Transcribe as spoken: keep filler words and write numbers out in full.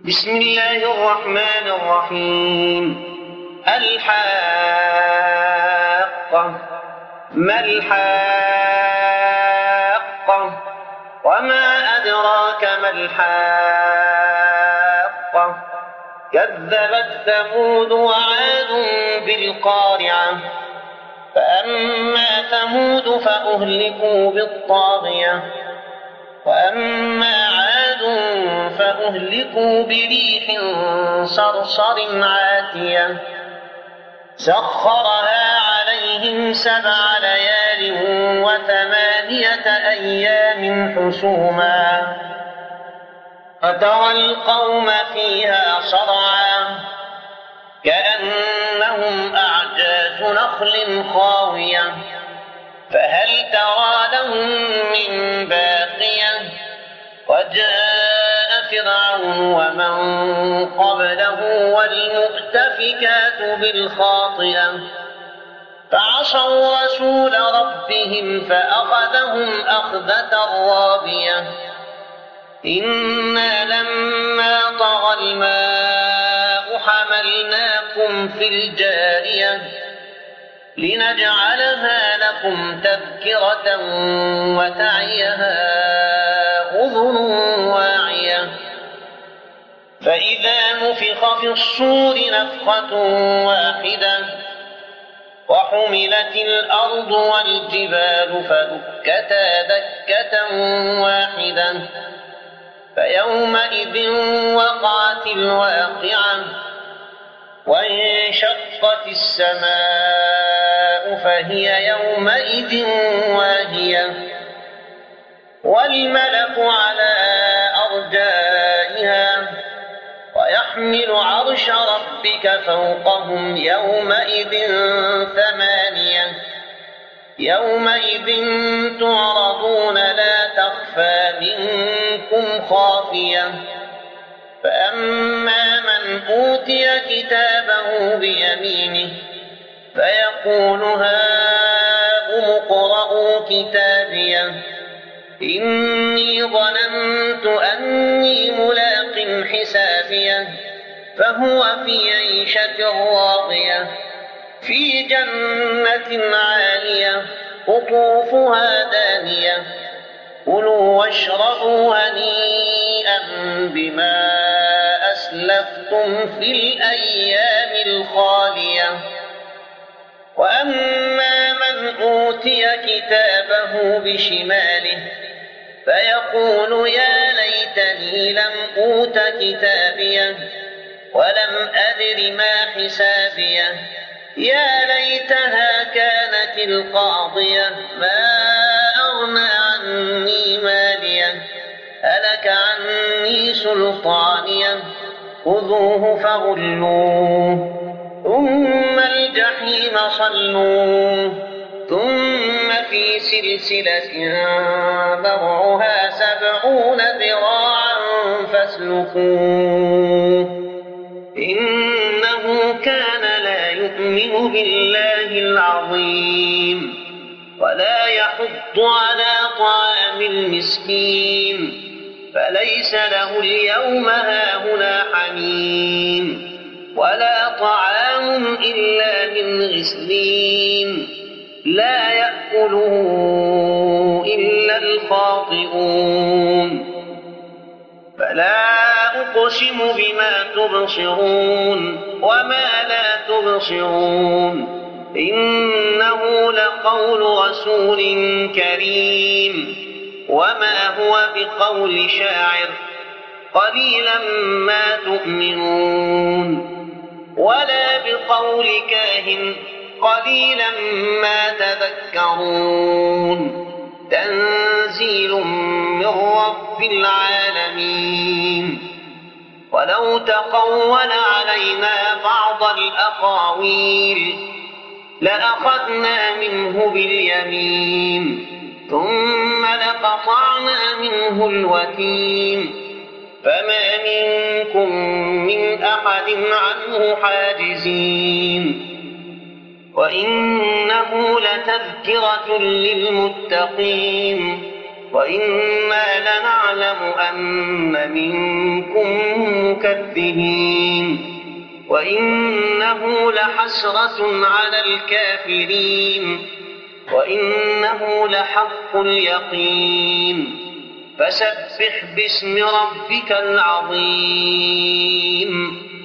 بسم الله الرحمن الرحيم. الحاقة. ما الحاقة؟ وما أدراك ما الحاقة؟ كذبت ثمود وعاد بالقارعة. فأما ثمود فأهلكوا بالطاغية، وأما عاد فأهلكوا بريح صرصر عاتية سخرها عليهم سبع ليال وثمانية أيام حسوما فترى القوم فيها صرعا كأنهم أعجاز نخل خاوية فهل ترى لهم من باقية؟ وجاء فرعون ومن قبله والمؤتفكات بالخاطئة فعصوا رسول ربهم فأخذهم أخذة رابية. إنا لما طغى الماء حملناكم في الجارية لنجعلها لكم تذكرة وتعيها أذن واعية. فإذا نفخ في الصور نفخة واحدة وحملت الأرض والجبال فدكتا دكة واحدة فيومئذ وقعت الواقعة وانشقت السماء فهي يومئذ واهية والملك على أرجائها ويحمل عرش ربك فوقهم يومئذ ثمانية يومئذ تعرضون لا تخفى منكم خافية. فأما من أوتي كتابه بيمينه فيقول هاؤم اقرءوا كتابيه إني ظننت أني ملاق حسابيه فهو في عيشة راضية في جنة عالية قطوفها دانية كلوا واشربوا هنيئا بما أسلفتم في الأيام الخالية. وأما من أوتي كتابه بشماله فيقول يا ليتني لم أوت كتابيه ولم أدر ما حسابيه يا ليتها كانت القاضية ما أغنى عني ماليه هلك عني سلطانيه خذوه فغلوه ثم الجحيم صلوه ثم في سلسلة ذرعها سبعون ذراعا فاسلكوه إنه كان لا يؤمن بالله العظيم ولا يحض على طعام المسكين فليس له اليوم هاهنا حميم ولا طعام إلا من غسلين لا يأكله إلا الخاطئون. فلا أقسم بما تبصرون وما لا تبصرون إنه لقول رسول كريم وما هو بقول شاعر قليلا ما تؤمنون ولا بقول كاهن قليلا ما تذكرون تنزيل من رب العالمين. ولو تقول علينا بعض الأقاويل لأخذنا منه باليمين ثم لقطعنا منه الوتين فما منكم من أحد عنه حاجزين. وإنه لتذكرة للمتقين وإنا لنعلم أن منكم مكذبين وإنه لحسرة على الكافرين وإنه لحق اليقين فسبح باسم ربك العظيم